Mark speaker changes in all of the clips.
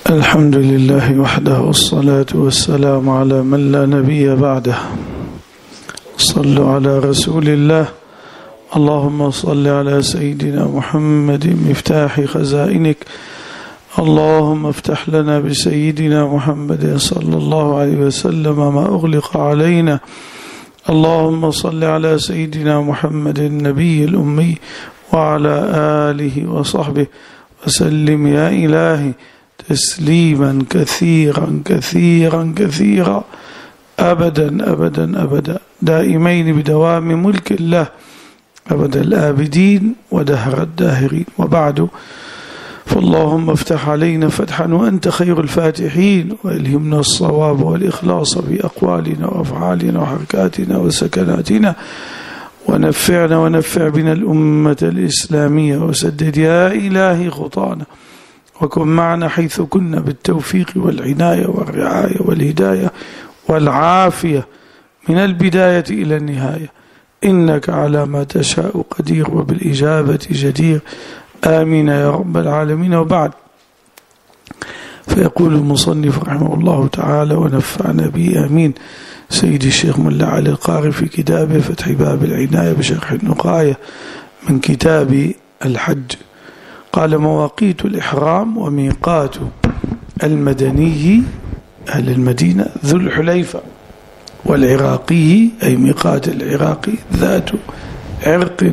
Speaker 1: الحمد لله وحده والصلاة والسلام على من لا نبي بعده. صلوا على رسول الله. اللهم صل على سيدنا محمد مفتاح خزائنك. اللهم افتح لنا بسيدنا محمد صلى الله عليه وسلم ما أغلق علينا. اللهم صل على سيدنا محمد النبي الأمي وعلى آله وصحبه وسلم يا إلهي تسليما كثيرا كثيرا كثيرا أبدا أبدا أبدا دائمين بدوام ملك الله أبد الآبدين ودهر الداهرين. وبعد، فاللهم افتح علينا فتحا وأنت خير الفاتحين، وإلهمنا الصواب والإخلاص بأقوالنا وأفعالنا وحركاتنا وسكناتنا، ونفعنا ونفع بنا الأمة الإسلامية، وسدد يا إلهي خطانا، وكن معنا حيث كنا بالتوفيق والعناية والرعاية والهداية والعافية من البداية إلى النهاية، إنك على ما تشاء قدير وبالإجابة جدير. آمين يا رب العالمين. وبعد، فيقول المصنف رحمه الله تعالى ونفعنا به آمين سيدي الشيخ ملا علي القاري في كتابه فتح باب العناية بشرح النقاية من كتاب الحج، قال: مواقيت الإحرام وميقات المدني أهل المدينة ذو الحليفة، والعراقي أي ميقات العراقي ذات عرق،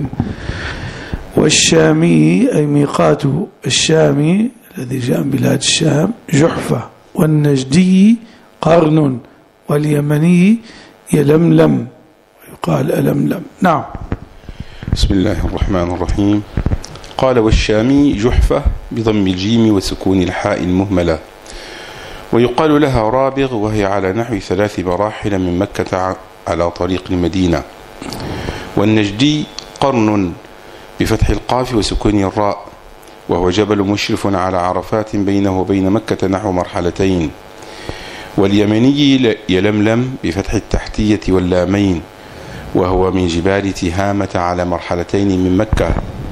Speaker 1: والشامي أي ميقات الشامي الذي جاء من بلاد الشام جحفة، والنجدي قرن، واليمني يلملم ويقال ألملم. نعم.
Speaker 2: بسم الله الرحمن الرحيم. قال: والشامي جحفة بضم الجيم وسكون الحاء المهملة، ويقال لها رابغ، وهي على نحو 3 مراحل من مكة على طريق المدينة. والنجدي قرن بفتح القاف وسكون الراء، وهو جبل مشرف على عرفات بينه وبين مكة نحو 2 مرحلة. واليمني يلملم بفتح التحتية واللامين، وهو من جبال تهامة على 2 مرحلتين من مكة.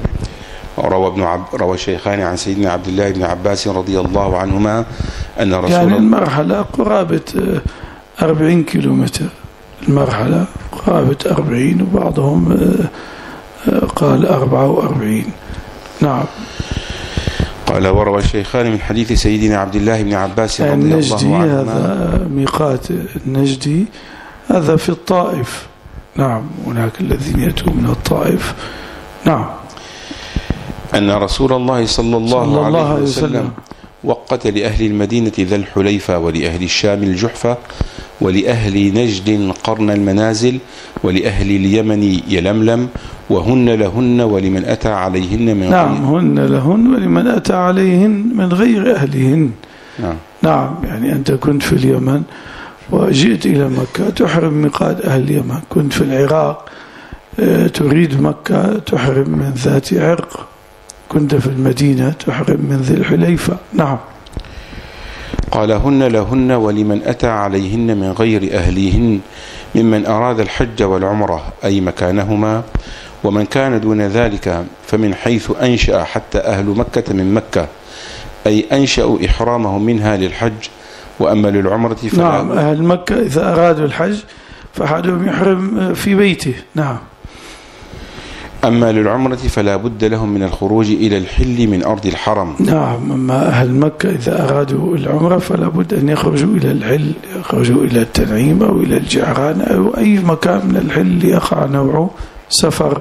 Speaker 2: روى الشيخان عن سيدنا عبد الله بن عباس رضي الله عنهما أن رسول الله، يعني
Speaker 1: المرحلة قرابة 40 كيلومتر، المرحلة قرابة 40، وبعضهم قال 44. نعم.
Speaker 2: قال: وروى الشيخان من حديث سيدنا عبد الله بن عباس رضي الله عنهما.
Speaker 1: هذا ميقات النجدي، هذا في الطائف. نعم، هناك الذين يأتون من الطائف. نعم.
Speaker 2: أن رسول الله صلى الله عليه وسلم وقت لأهل المدينة ذا الحليفة، ولأهل الشام الجحفة، ولأهل نجد قرن المنازل، ولأهل اليمن يلملم، وهن لهن ولمن أتى عليهن من
Speaker 1: نعم، هن لهن ولمن أتى عليهن من غير أهلهن. نعم، يعني أنت كنت في اليمن وجئت إلى مكة تحرم ميقات أهل اليمن، كنت في العراق تريد مكة تحرم من ذات عرق، كنت في المدينة تحرم من ذي الحليفة. نعم.
Speaker 2: قال: هن لهن ولمن أتى عليهن من غير أهليهن ممن أراد الحج والعمرة، أي مكانهما. ومن كان دون ذلك فمن حيث أنشأ حتى أهل مكة من مكة، أي أنشأوا إحرامهم منها للحج. وأما للعمرة فلا.
Speaker 1: نعم، أهل مكة إذا أرادوا الحج فأحدهم يحرم في بيته. نعم.
Speaker 2: أما للعمرة فلا بد لهم من الخروج إلى الحل من أرض الحرم.
Speaker 1: نعم. أما أهل مكة إذا أرادوا العمرة فلا بد أن يخرجوا إلى الحل، يخرجوا إلى التنعيم أو إلى الجعران أو أي مكان من الحل يقع نوع سفر.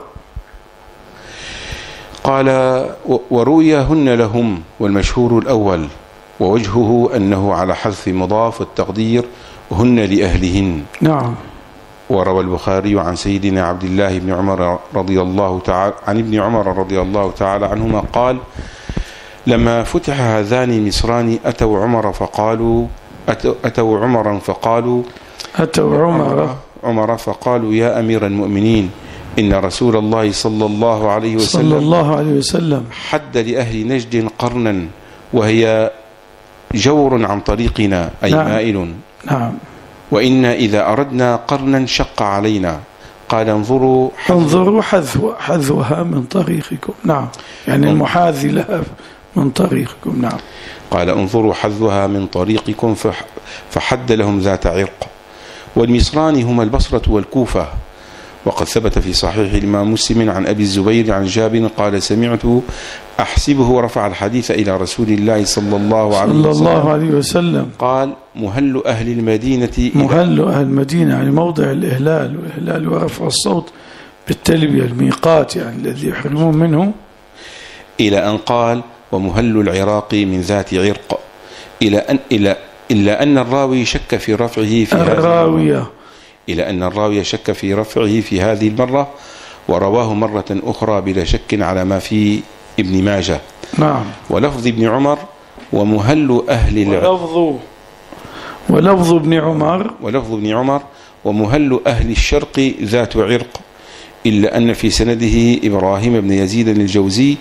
Speaker 2: قال: وروي هن لهم، والمشهور الأول، ووجهه أنه على حذف مضاف والتقدير هن لأهلهن.
Speaker 1: نعم.
Speaker 2: وروى البخاري عن سيدنا عبد الله بن عمر رضي الله تعالى عن ابن عمر رضي الله تعالى عنهما قال: لما فتح هذان المصران أتوا عمرا فقالوا يا أمير المؤمنين، إن رسول الله صلى الله عليه وسلم حد لأهل نجد قرنا، وهي جور عن طريقنا، أي
Speaker 1: نعم.
Speaker 2: مائل.
Speaker 1: نعم.
Speaker 2: وإنا إذا أردنا قرنا شق علينا. قال: انظروا
Speaker 1: حذوها من طريقكم. نعم، يعني المحاذي لها من طريقكم. نعم.
Speaker 2: قال انظروا حظها من طريقكم فحد لهم ذات عرق. والمصران هما البصرة والكوفة. وقد ثبت في صحيح الإمام مسلم عن أبي الزبير عن جابر قال سمعته أحسبه رفع الحديث إلى رسول الله صلى الله عليه وسلم قال مهل أهل المدينة،
Speaker 1: مهل أهل المدينة يعني موضع الإهلال، والإهلال ورفع الصوت بالتلبية، الميقات يعني الذي يحرمون منه،
Speaker 2: إلى أن قال ومهل العراق من ذات عرق، إلا أن الراوي شك في رفعه في هذه المرة ورواه مرة أخرى بلا شك على ما في ابن ماجه.
Speaker 1: نعم.
Speaker 2: ولفظ ابن عمر ومهل أهل
Speaker 1: ولفظ ابن عمر ومهل أهل الشرق ذات عرق، إلا أن في سنده إبراهيم بن يزيد الجوزي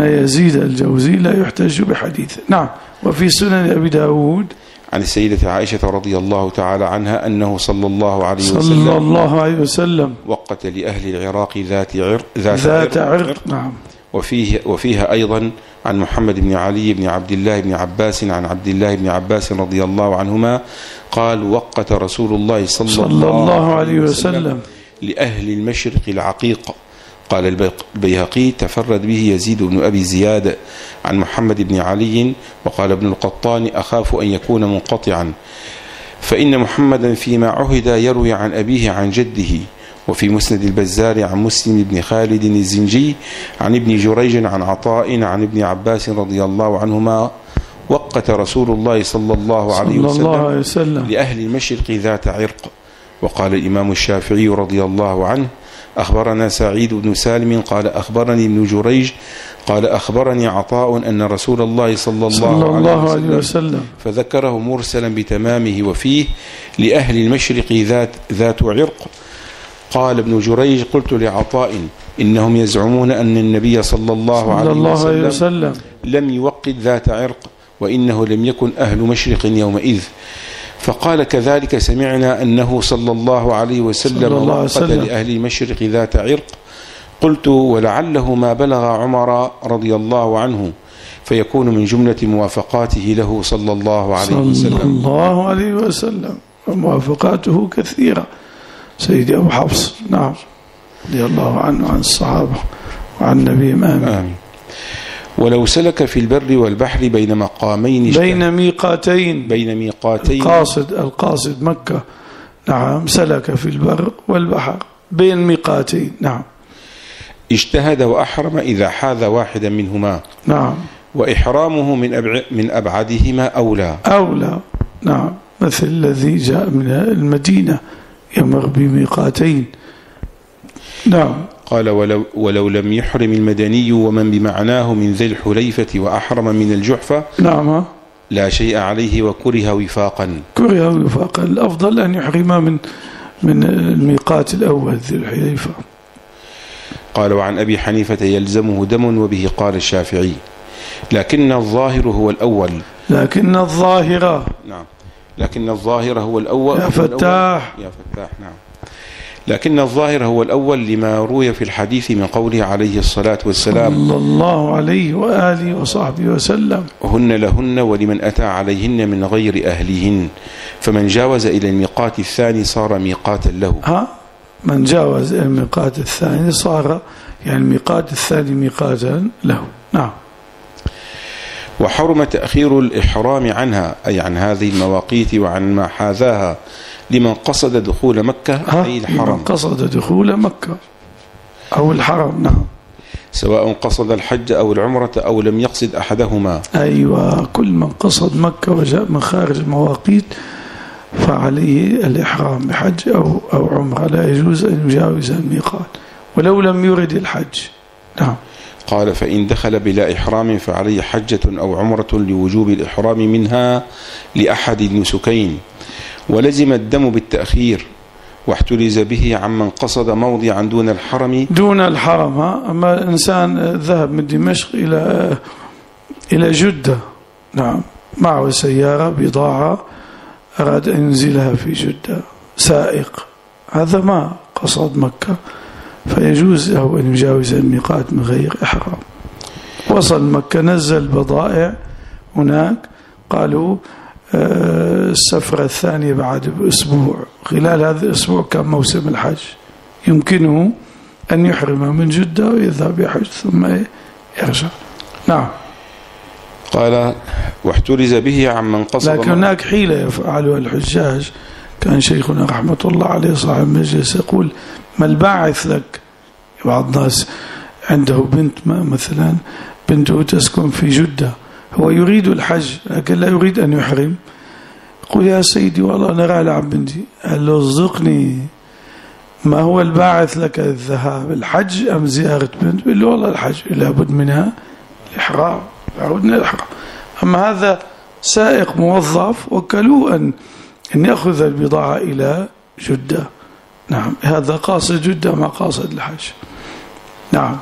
Speaker 1: لا يحتج بحديث. نعم. وفي سنن أبي داود
Speaker 2: عن السيدة عائشة رضي الله تعالى عنها أنه صلى الله عليه وسلم وقت لأهل العراق ذات عرق.
Speaker 1: نعم.
Speaker 2: وفيها أيضا عن محمد بن علي بن عبد الله بن عباس عن عبد الله بن عباس رضي الله عنهما قال وقت رسول الله صلى الله عليه وسلم لأهل المشرق العقيق. قال البيهقي تفرد به يزيد بن أبي زياد عن محمد بن علي. وقال ابن القطان أخاف أن يكون منقطعا، فإن محمدا فيما عهد يروي عن أبيه عن جده. وفي مسند البزار عن مسلم بن خالد الزنجي عن ابن جريج عن عطاء عن ابن عباس رضي الله عنهما وقت رسول الله صلى الله عليه وسلم لأهل المشرق ذات عرق. وقال الإمام الشافعي رضي الله عنه أخبرنا سعيد بن سالم قال أخبرني ابن جريج قال أخبرني عطاء أن رسول الله صلى الله عليه وسلم فذكره مرسلا بتمامه وفيه لأهل المشرق ذات عرق. قال ابن جريج قلت لعطاء إنهم يزعمون أن النبي صلى الله عليه وسلم لم يوقت ذات عرق وإنه لم يكن أهل مشرق يومئذ. فقال كذلك سمعنا أنه صلى الله عليه وسلم وقت لأهل المشرق ذات عرق. قلت ولعله ما بلغ عمر رضي الله عنه فيكون من جملة موافقاته له صلى الله عليه وسلم.
Speaker 1: وموافقاته كثيرة سيدي أبو حفص. نعم. رضي الله عنه وعن الصحابة وعن النبي. آمين.
Speaker 2: ولو سلك في البر والبحر بين مقامين
Speaker 1: بين ميقاتين القاصد مكة. نعم. سلك في البر والبحر بين ميقاتين. نعم.
Speaker 2: اجتهد وأحرم إذا حاذ واحدا منهما.
Speaker 1: نعم.
Speaker 2: وإحرامه من أبعدهما أولى.
Speaker 1: نعم. مثل الذي جاء من المدينة يمر بميقاتين. نعم.
Speaker 2: قال ولو لم يحرم المدني ومن بمعناه من ذي الحليفة وأحرم من الجحفة.
Speaker 1: نعم.
Speaker 2: لا شيء عليه وكره وفاقا.
Speaker 1: الأفضل أن يحرم من الميقات الأول ذي الحليفة.
Speaker 2: قال وعن أبي حنيفة يلزمه دم وبه قال الشافعي لكن الظاهر هو الأول.
Speaker 1: لكن الظاهر
Speaker 2: هو الأول.
Speaker 1: يا فتاح.
Speaker 2: نعم. لكن الظاهر هو الأول لما روي في الحديث من قوله عليه الصلاة والسلام
Speaker 1: صلى الله عليه وآله وصحبه وسلم
Speaker 2: هن لهن ولمن أتى عليهن من غير أهلهن، فمن جاوز إلى الميقات الثاني صار ميقاتا له.
Speaker 1: من جاوز إلى الميقات الثاني صار يعني الميقات الثاني ميقاتا له. نعم.
Speaker 2: وحرم تأخير الإحرام عنها أي عن هذه المواقيت وعن ما حاذاها لمن قصد دخول مكة أي الحرم.
Speaker 1: من قصد دخول مكة أو الحرم. نعم.
Speaker 2: سواء قصد الحج أو العمرة أو لم يقصد أحدهما.
Speaker 1: أيوة. كل من قصد مكة وجاء من خارج المواقيت فعليه الإحرام بحج أو عمرة، لا يجوز أن يجاوز الميقات ولو لم يرد الحج. نعم.
Speaker 2: قال فإن دخل بلا إحرام فعليه حجة أو عمرة لوجوب الإحرام منها لأحد النسكين، ولزم الدم بالتأخير واحترز به عمن قصد موضعا دون الحرم.
Speaker 1: أما الإنسان ذهب من دمشق إلى جدة. نعم. معه سيارة بضاعة أراد أن ينزلها في جدة، سائق، هذا ما قصد مكة فيجوز له أن يجاوز الميقات من غير إحرام. وصل مكة نزل بضائع هناك، قالوا السفرة الثانية بعد بأسبوع، خلال هذا الأسبوع كان موسم الحج، يمكنه أن يحرم من جدة ويذهب يحج ثم يرجع. نعم.
Speaker 2: قال واحترز به عمن قصد.
Speaker 1: لكن هناك حيلة يفعلها الحجاج. كان شيخنا رحمة الله عليه صاحب المجلس يقول: ما الباعث لك؟ بعض الناس عنده بنت مثلا بنته تسكن في جدة، هو يريد الحج لكن لا يريد أن يحرم، يقول: يا سيدي والله أنا راح ألعب بنتي. قال له: اصدقني، ما هو الباعث لك الذهاب، الحج أم زيارة بنت؟ يقول له: والله الحج، لابد منها الإحرام، لابد من الإحرام. أما هذا سائق موظف وكلوه أن يأخذ البضاعة إلى جدة. نعم، هذا قاصد جدة ما قاصد الحج. نعم.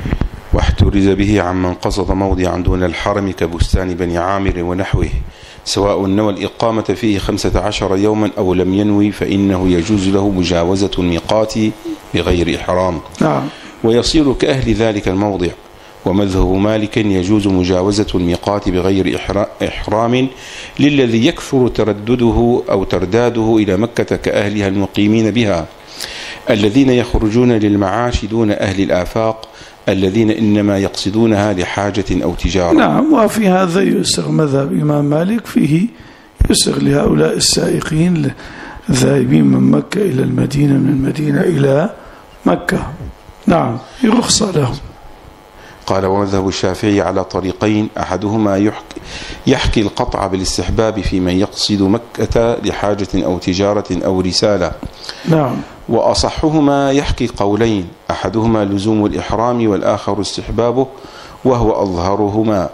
Speaker 2: واحترز به عمن قصد موضعا دون الحرم كبستان بني عامر ونحوه، سواء نوى الإقامة فيه 15 يوما أو لم ينوي، فإنه يجوز له مجاوزة الميقات بغير إحرام.
Speaker 1: نعم.
Speaker 2: ويصير كأهل ذلك الموضع. ومذهب مالك يجوز مجاوزة الميقات بغير إحرام للذي يكثر تردده أو ترداده إلى مكة كأهلها المقيمين بها، الذين يخرجون للمعاش دون أهل الآفاق الذين إنما يقصدونها لحاجة أو تجارة.
Speaker 1: نعم. وفي هذا يسر مذهب إمام مالك، فيه يسر لهؤلاء السائقين الذاهبين من مكة إلى المدينة، من المدينة إلى مكة. نعم، يرخص لهم.
Speaker 2: قال ومذهب الشافعي على طريقين، أحدهما يحكي القطع بالاستحباب في من يقصد مكة لحاجة أو تجارة أو رسالة.
Speaker 1: نعم.
Speaker 2: وأصحهما يحكي قولين، أحدهما لزوم الإحرام والآخر استحبابه، وهو أظهرهما.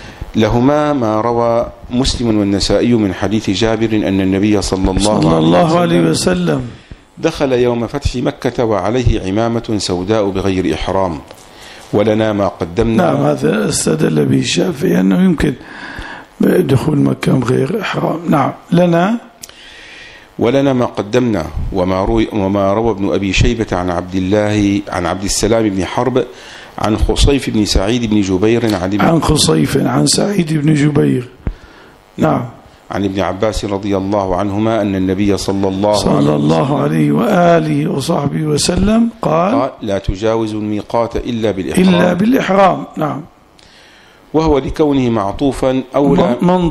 Speaker 2: لهما ما روى مسلم والنسائي من حديث جابر أن النبي صلى الله عليه وسلم دخل يوم فتح مكة وعليه عمامة سوداء بغير إحرام. ولنا ما قدمنا.
Speaker 1: نعم، هذا استدل به الشافعي أنه يمكن دخول مكة بغير إحرام. نعم.
Speaker 2: ولنا ما قدمنا وما روى ابن أبي شيبة عن عبد السلام بن حرب عن خصيف بن سعيد بن جبير عن
Speaker 1: خصيف عن سعيد بن جبير. نعم.
Speaker 2: عن ابن عباس رضي الله عنهما أن النبي صلى الله
Speaker 1: عليه وآله وصحبه وسلم قال:
Speaker 2: لا تجاوز الميقات إلا
Speaker 1: بالإحرام. نعم.
Speaker 2: وهو لكونه معطوفا أولى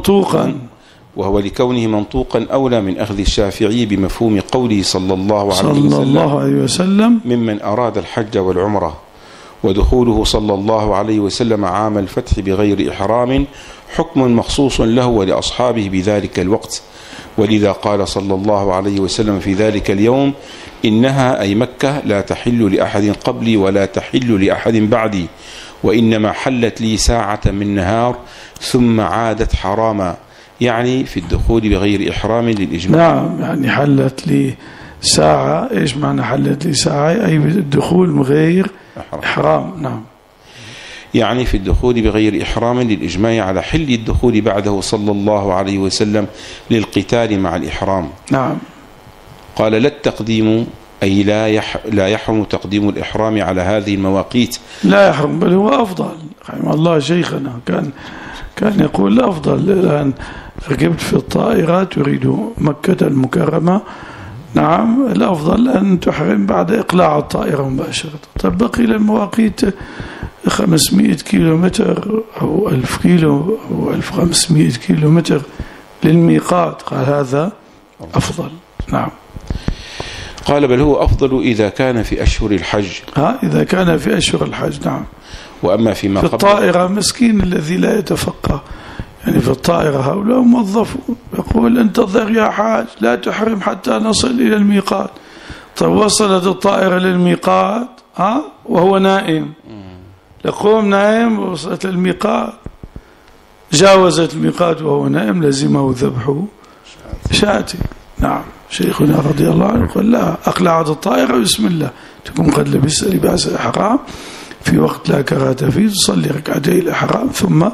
Speaker 2: منطوقا أولى من أخذ الشافعي بمفهوم قوله صلى الله عليه وسلم ممن أراد الحج والعمرة. ودخوله صلى الله عليه وسلم عام الفتح بغير إحرام حكم مخصوص له ولأصحابه بذلك الوقت، ولذا قال صلى الله عليه وسلم في ذلك اليوم: إنها أي مكة لا تحل لأحد قبلي ولا تحل لأحد بعدي، وإنما حلت لي ساعة من نهار ثم عادت حراما، يعني في الدخول بغير إحرام للإجماع.
Speaker 1: نعم، يعني حلت لي ساعة. إيش معنى حلت لي ساعة؟ أي بالدخول بغير إحرام. نعم،
Speaker 2: يعني في الدخول بغير إحرام للإجماع على حل الدخول بعده صلى الله عليه وسلم للقتال مع الإحرام.
Speaker 1: نعم.
Speaker 2: قال: لا التقديم أي لا يحرم تقديم الإحرام على هذه المواقيت.
Speaker 1: لا يحرم، بل هو أفضل. رحمه الله شيخنا كان يقول الأفضل. الآن ركبت في الطائرة تريد مكة المكرمة، نعم، الأفضل أن تحرم بعد إقلاع الطائرة مباشرة. طيب بقي للمواقيت 500 كيلومتر أو 1000 كيلو أو 1500 كيلومتر للميقات، قال هذا أفضل. نعم.
Speaker 2: قال: بل هو أفضل إذا كان في أشهر الحج.
Speaker 1: إذا كان في أشهر الحج. نعم.
Speaker 2: وأما فيما
Speaker 1: في الطائرة مسكين الذي لا يتفقه، يعني في الطائرة هؤلاء موظفون، يقول: انتظر يا حاج لا تحرم حتى نصل إلى الميقات. طيب وصلت الطائرة للميقات وهو نائم، يقوم نائم، وصلت الميقات، جاوزت الميقات وهو نائم، لزمه ذبح شاة. نعم. شيخنا رضي الله عنه قال: لا، أقلعت الطائرة بسم الله، تكون قد لبست لباس الإحرام في وقت لا كراهة فيه، تصلي ركعتي الإحرام ثم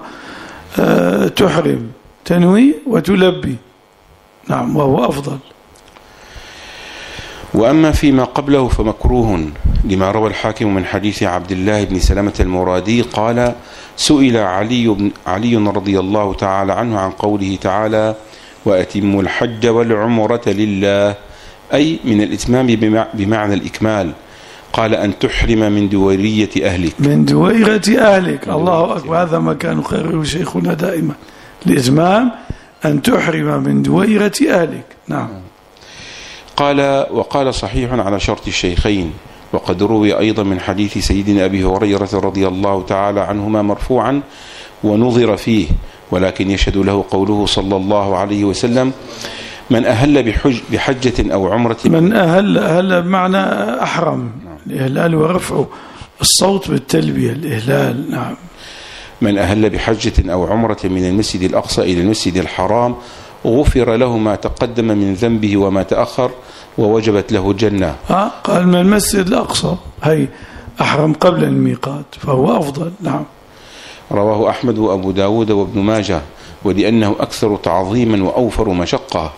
Speaker 1: تحرم، تنوي وتلبي. نعم، وهو أفضل.
Speaker 2: وأما فيما قبله فمكروه، لما روى الحاكم من حديث عبد الله بن سلمة المرادي قال: سئل علي رضي الله تعالى عنه عن قوله تعالى: وأتموا الحج والعمرة لله، أي من الإتمام بمعنى الإكمال، قال: أن تحرم من دويرية أهلك.
Speaker 1: من دويرة أهلك، الله أكبر، هذا ما كان يقرره شيخنا دائما، الإتمام أن تحرم من دويرة أهلك. نعم.
Speaker 2: قال: وقال صحيح على شرط الشيخين، وقد روي أيضا من حديث سيدنا أبي هريرة رضي الله تعالى عنهما مرفوعا ونظر فيه، ولكن يشهد له قوله صلى الله عليه وسلم: من أهل بحجة أو عمرة،
Speaker 1: من أهل بمعنى أحرم، الإهلال ورفع الصوت بالتلبية، الإهلال. نعم.
Speaker 2: من أهل بحجة أو عمرة من المسجد الأقصى إلى المسجد الحرام غفر له ما تقدم من ذنبه وما تأخر ووجبت له الجنة.
Speaker 1: قال من المسجد الأقصى، هي أحرم قبل الميقات فهو أفضل. نعم.
Speaker 2: رواه أحمد وأبو داود وابن ماجه، ولأنه أكثر تعظيما وأوفر مشقة،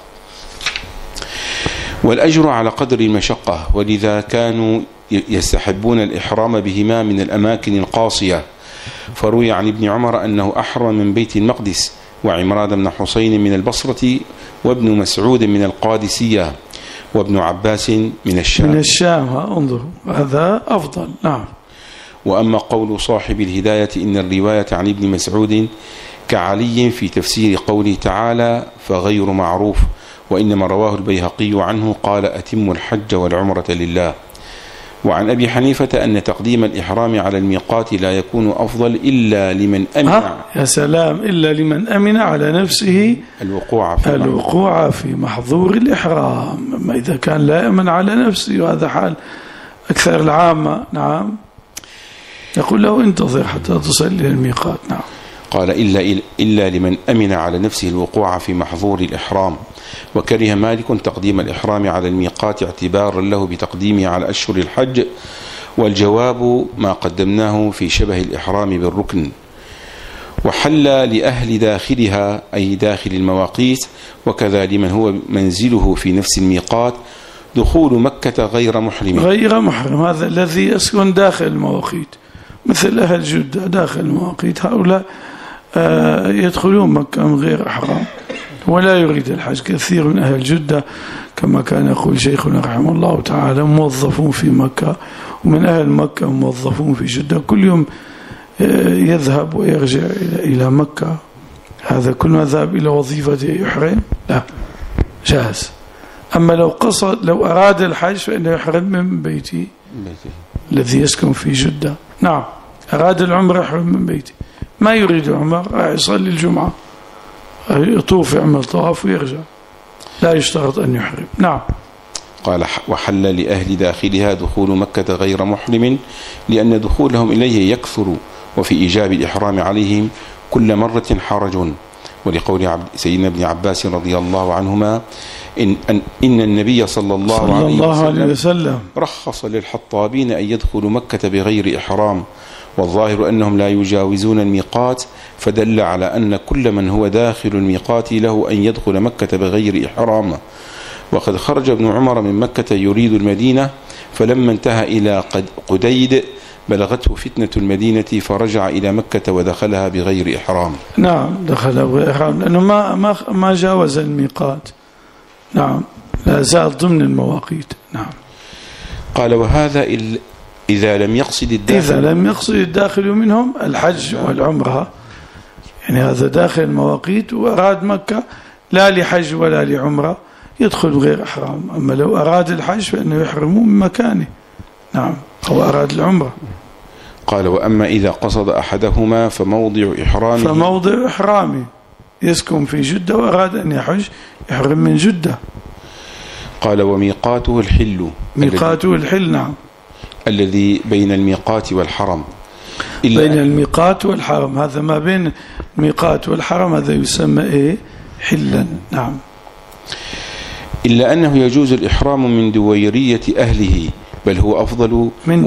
Speaker 2: والأجر على قدر المشقة، ولذا كانوا يستحبون الإحرام بهما من الأماكن القاصية. فروي عن ابن عمر أنه أحرم من بيت المقدس، وعمران بن حسين من البصرة، وابن مسعود من القادسية، وابن عباس من الشام.
Speaker 1: من الشام، انظروا، هذا أفضل. نعم.
Speaker 2: وأما قول صاحب الهداية إن الرواية عن ابن مسعود كعلي في تفسير قوله تعالى فغير معروف، وإنما رواه البيهقي عنه قال: أتم الحج والعمرة لله. وعن أبي حنيفة أن تقديم الإحرام على الميقات لا يكون أفضل إلا لمن أمن،
Speaker 1: يا سلام، إلا لمن أمن على نفسه الوقوع في محظور الإحرام. أما إذا كان لا يأمن على نفسه، وهذا حال أكثر العامة، نعم، يقول له انتظر حتى تصل إلى الميقات. نعم.
Speaker 2: قال: إلا لمن أمن على نفسه الوقوع في محظور الإحرام. وكره مالك تقديم الإحرام على الميقات اعتبارا له بتقديمه على أشهر الحج، والجواب ما قدمناه في شبه الإحرام بالركن. وحل لأهل داخلها أي داخل المواقيت، وكذا لمن هو منزله في نفس الميقات دخول مكة غير محرم.
Speaker 1: هذا الذي يسكن داخل المواقيت، مثل أهل جدة داخل المواقيت، هؤلاء يدخلون مكة من غير إحرام ولا يريد الحج. كثير من أهل جدة كما كان يقول شيخنا رحمه الله تعالى موظفون في مكة، ومن أهل مكة موظفون في جدة، كل يوم يذهب ويرجع إلى مكة. هذا كل ما ذهب إلى وظيفته يحرم؟ لا، جاهز. أما لو أراد الحج فإنه يحرم من بيته الذي يسكن في جدة. نعم. أراد العمرة يحرم من بيته، ما يريد العمرة يصلي الجمعة، يطوف يعمل طواف ويرجع، لا يشترط أن يحرم. نعم.
Speaker 2: قال: وحل لأهل داخلها دخول مكة غير محرم، لأن دخولهم إليه يكثر، وفي إيجاب الإحرام عليهم كل مرة حرج. ولقول سيدنا ابن عباس رضي الله عنهما إن النبي صلى الله عليه وسلم رخص للحطابين أن يدخلوا مكة بغير إحرام، والظاهر أنهم لا يجاوزون الميقات، فدل على أن كل من هو داخل الميقات له أن يدخل مكة بغير إحرام. وقد خرج ابن عمر من مكة يريد المدينة، فلما انتهى إلى قديد بلغته فتنة المدينة، فرجع إلى مكة ودخلها بغير إحرام.
Speaker 1: نعم، دخلها بغير إحرام لأنه ما جاوز الميقات. نعم، لا زال ضمن المواقيت. نعم.
Speaker 2: قال: وهذا إذا لم يقصد
Speaker 1: الداخل منهم الحج والعمرة، يعني هذا داخل المواقيت وأراد مكة لا لحج ولا لعمرة يدخل بغير إحرام. أما لو أراد الحج فإنه يحرم من مكانه. نعم. أو أراد العمرة.
Speaker 2: قال: وأما إذا قصد أحدهما فموضع إحرامه
Speaker 1: يسكن في جدة وأراد أن يحج يحرم من جدة.
Speaker 2: قال: وميقاته الحل.
Speaker 1: ميقاته الحل. نعم.
Speaker 2: الذي بين الميقات والحرم.
Speaker 1: بين الميقات والحرم، هذا ما بين الميقات والحرم هذا يسمى حلا. نعم.
Speaker 2: إلا أنه يجوز الإحرام من دويرية أهله، بل هو أفضل
Speaker 1: من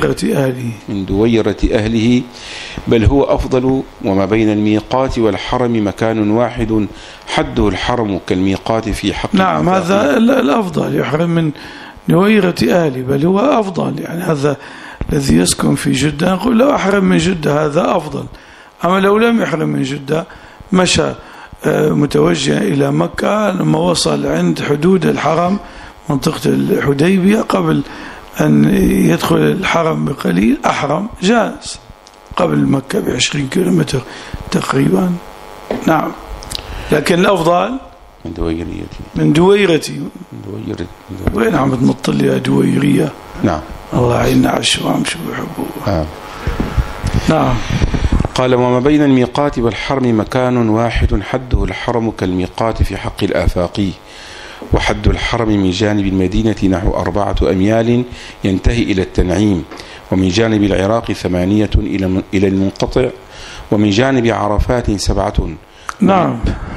Speaker 1: دويرة أهله
Speaker 2: بل هو أفضل. وما بين الميقات والحرم مكان واحد حده الحرم كالميقات في حق.
Speaker 1: نعم، هذا الأفضل، يحرم من نويرة أهلي، بل هو أفضل. يعني هذا الذي يسكن في جدة نقول لو أحرم من جدة هذا أفضل. أما لو لم يحرم من جدة مشى متوجه إلى مكة، لما وصل عند حدود الحرم منطقة الحديبية قبل أن يدخل الحرم بقليل أحرم، جاز قبل مكة ب20 كيلومتر تقريبا. نعم، لكن الأفضل من دويرتي. وين عم تنطل يا دويرية؟
Speaker 2: نعم،
Speaker 1: الله يعيننا على الشوام شو بيحبوه.
Speaker 2: نعم. قال: وما بين الميقات والحرم مكان واحد حده الحرم كالميقات في حق الآفاقي، وحد الحرم من جانب المدينة نحو 4 أميال ينتهي إلى التنعيم، ومن جانب العراق 8 إلى المنقطع، ومن جانب عرفات 7.
Speaker 1: نعم.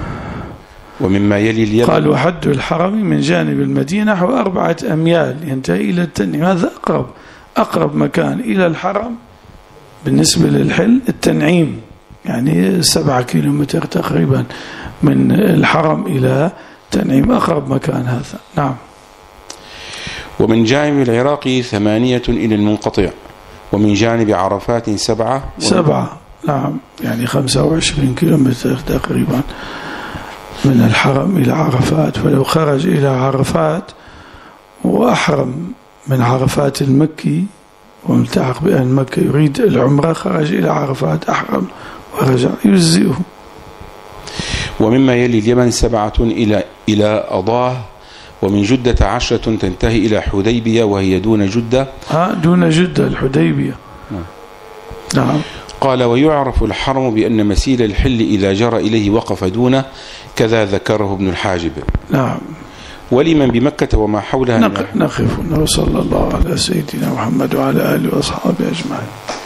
Speaker 2: ومما يلي اليمن.
Speaker 1: قال: وحد الحرم من جانب المدينة نحو 4 أميال ينتهي إلى التنعيم. هذا أقرب مكان إلى الحرم بالنسبة للحل التنعيم، يعني 7 كيلومتر تقريبا من الحرم إلى تنعيم، أقرب مكان هذا. نعم.
Speaker 2: ومن جانب العراق 8 إلى المنقطع، ومن جانب عرفات 7.
Speaker 1: نعم، يعني 25 كيلومتر تقريبا من الحرم إلى عرفات. فلو خرج إلى عرفات وأحرم من عرفات المكي وملتحق بأهل مكة يريد العمرة، خرج إلى عرفات أحرم ورجع، يجزئه.
Speaker 2: ومما يلي اليمن 7 إلى أضاه، ومن جدة 10 تنتهي إلى حديبية وهي دون جدة.
Speaker 1: دون جدة الحديبية. نعم.
Speaker 2: قال: ويعرف الحرم بأن مسيل الحل إذا جرى إليه وقف دونه، كذا ذكره ابن الحاجب.
Speaker 1: نعم.
Speaker 2: ولمن بمكة وما حولها
Speaker 1: نقف. وصلى الله على سيدنا محمد وعلى آله وأصحابه أجمعين.